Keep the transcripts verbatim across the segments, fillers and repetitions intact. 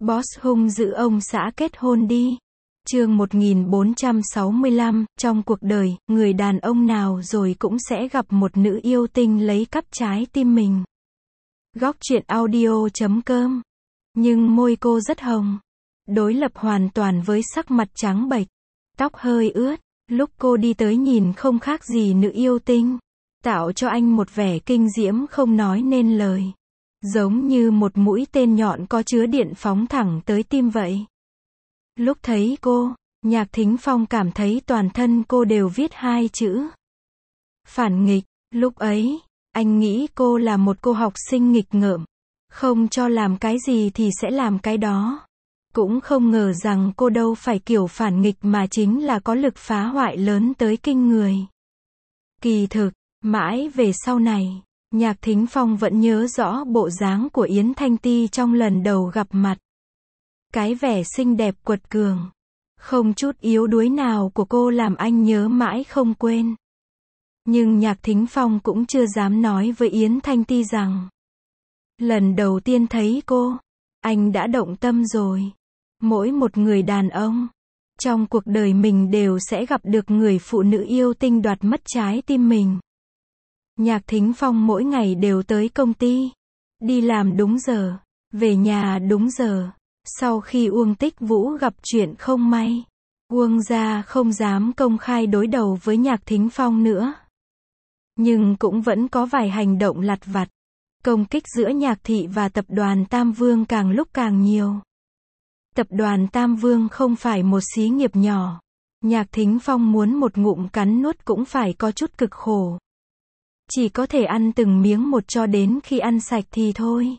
Boss hung dữ ông xã kết hôn đi. Chương một nghìn bốn trăm sáu mươi lăm, trong cuộc đời, người đàn ông nào rồi cũng sẽ gặp một nữ yêu tinh lấy cắp trái tim mình. Góc truyện audio chấm com. Nhưng môi cô rất hồng, đối lập hoàn toàn với sắc mặt trắng bệch, tóc hơi ướt, lúc cô đi tới nhìn không khác gì nữ yêu tinh, tạo cho anh một vẻ kinh diễm không nói nên lời. Giống như một mũi tên nhọn có chứa điện phóng thẳng tới tim vậy. Lúc thấy cô, Nhạc Thính Phong cảm thấy toàn thân cô đều viết hai chữ phản nghịch. Lúc ấy, anh nghĩ cô là một cô học sinh nghịch ngợm, không cho làm cái gì thì sẽ làm cái đó. Cũng không ngờ rằng cô đâu phải kiểu phản nghịch mà chính là có lực phá hoại lớn tới kinh người. Kỳ thực, mãi về sau này, Nhạc Thính Phong vẫn nhớ rõ bộ dáng của Yến Thanh Ti trong lần đầu gặp mặt. Cái vẻ xinh đẹp quật cường, không chút yếu đuối nào của cô làm anh nhớ mãi không quên. Nhưng Nhạc Thính Phong cũng chưa dám nói với Yến Thanh Ti rằng lần đầu tiên thấy cô, anh đã động tâm rồi. Mỗi một người đàn ông trong cuộc đời mình đều sẽ gặp được người phụ nữ yêu tinh đoạt mất trái tim mình. Nhạc Thính Phong mỗi ngày đều tới công ty, đi làm đúng giờ, về nhà đúng giờ. Sau khi Uông Tích Vũ gặp chuyện không may, Uông gia không dám công khai đối đầu với Nhạc Thính Phong nữa. Nhưng cũng vẫn có vài hành động lặt vặt, công kích giữa Nhạc thị và tập đoàn Tam Vương càng lúc càng nhiều. Tập đoàn Tam Vương không phải một xí nghiệp nhỏ. Nhạc Thính Phong muốn một ngụm cắn nuốt cũng phải có chút cực khổ. Chỉ có thể ăn từng miếng một cho đến khi ăn sạch thì thôi.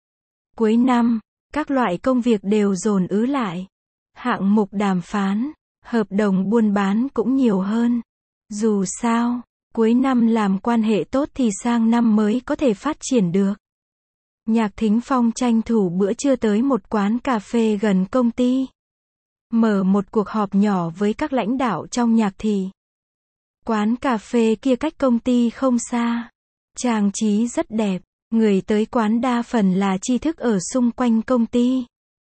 Cuối năm, các loại công việc đều dồn ứ lại. Hạng mục đàm phán, hợp đồng buôn bán cũng nhiều hơn. Dù sao, cuối năm làm quan hệ tốt thì sang năm mới có thể phát triển được. Nhạc Thính Phong tranh thủ bữa trưa tới một quán cà phê gần công ty. Mở một cuộc họp nhỏ với các lãnh đạo trong Nhạc thị. Quán cà phê kia cách công ty không xa. Trang trí rất đẹp. Người tới quán đa phần là tri thức ở xung quanh công ty.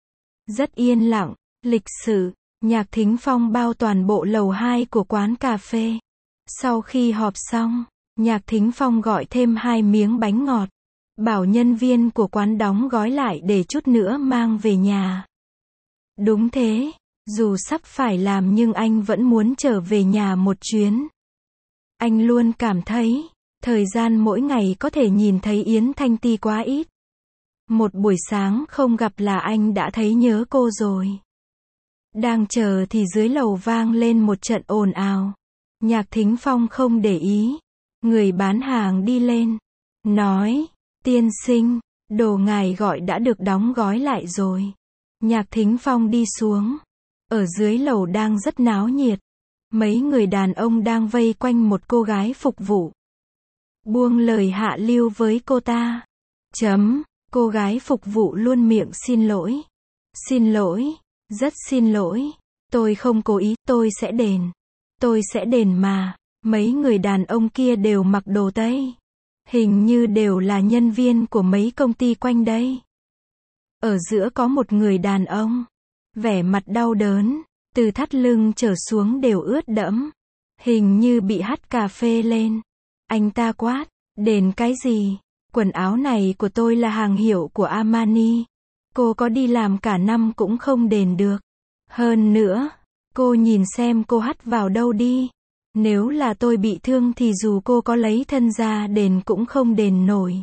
Rất yên lặng, lịch sự. Nhạc Thính Phong bao toàn bộ lầu hai của quán cà phê. Sau khi họp xong, Nhạc Thính Phong gọi thêm hai miếng bánh ngọt. Bảo nhân viên của quán đóng gói lại để chút nữa mang về nhà. Đúng thế, dù sắp phải làm nhưng anh vẫn muốn trở về nhà một chuyến. Anh luôn cảm thấy, thời gian mỗi ngày có thể nhìn thấy Yến Thanh Ti quá ít. Một buổi sáng không gặp là anh đã thấy nhớ cô rồi. Đang chờ thì dưới lầu vang lên một trận ồn ào. Nhạc Thính Phong không để ý. Người bán hàng đi lên, nói, tiên sinh, đồ ngài gọi đã được đóng gói lại rồi. Nhạc Thính Phong đi xuống. Ở dưới lầu đang rất náo nhiệt. Mấy người đàn ông đang vây quanh một cô gái phục vụ. Buông lời hạ lưu với cô ta. Chấm, cô gái phục vụ luôn miệng xin lỗi. Xin lỗi, rất xin lỗi. Tôi không cố ý, tôi sẽ đền. Tôi sẽ đền mà. Mấy người đàn ông kia đều mặc đồ Tây. Hình như đều là nhân viên của mấy công ty quanh đây. Ở giữa có một người đàn ông. Vẻ mặt đau đớn, từ thắt lưng trở xuống đều ướt đẫm. Hình như bị hắt cà phê lên. Anh ta quát, đền cái gì? Quần áo này của tôi là hàng hiệu của Armani. Cô có đi làm cả năm cũng không đền được. Hơn nữa, cô nhìn xem cô hắt vào đâu đi. Nếu là tôi bị thương thì dù cô có lấy thân ra đền cũng không đền nổi.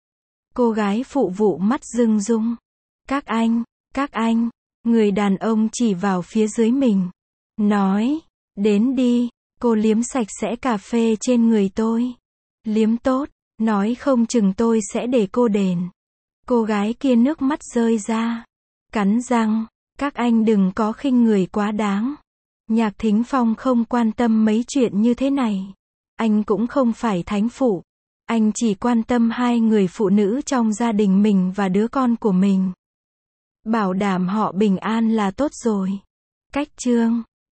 Cô gái phụ vụ mắt rưng rung. Các anh, các anh, người đàn ông chỉ vào phía dưới mình. Nói, đến đi, cô liếm sạch sẽ cà phê trên người tôi. Liếm tốt, nói không chừng tôi sẽ để cô đền. Cô gái kia nước mắt rơi ra. Cắn răng, các anh đừng có khinh người quá đáng. Nhạc Thính Phong không quan tâm mấy chuyện như thế này. Anh cũng không phải thánh phụ. Anh chỉ quan tâm hai người phụ nữ trong gia đình mình và đứa con của mình. Bảo đảm họ bình an là tốt rồi. Cách chương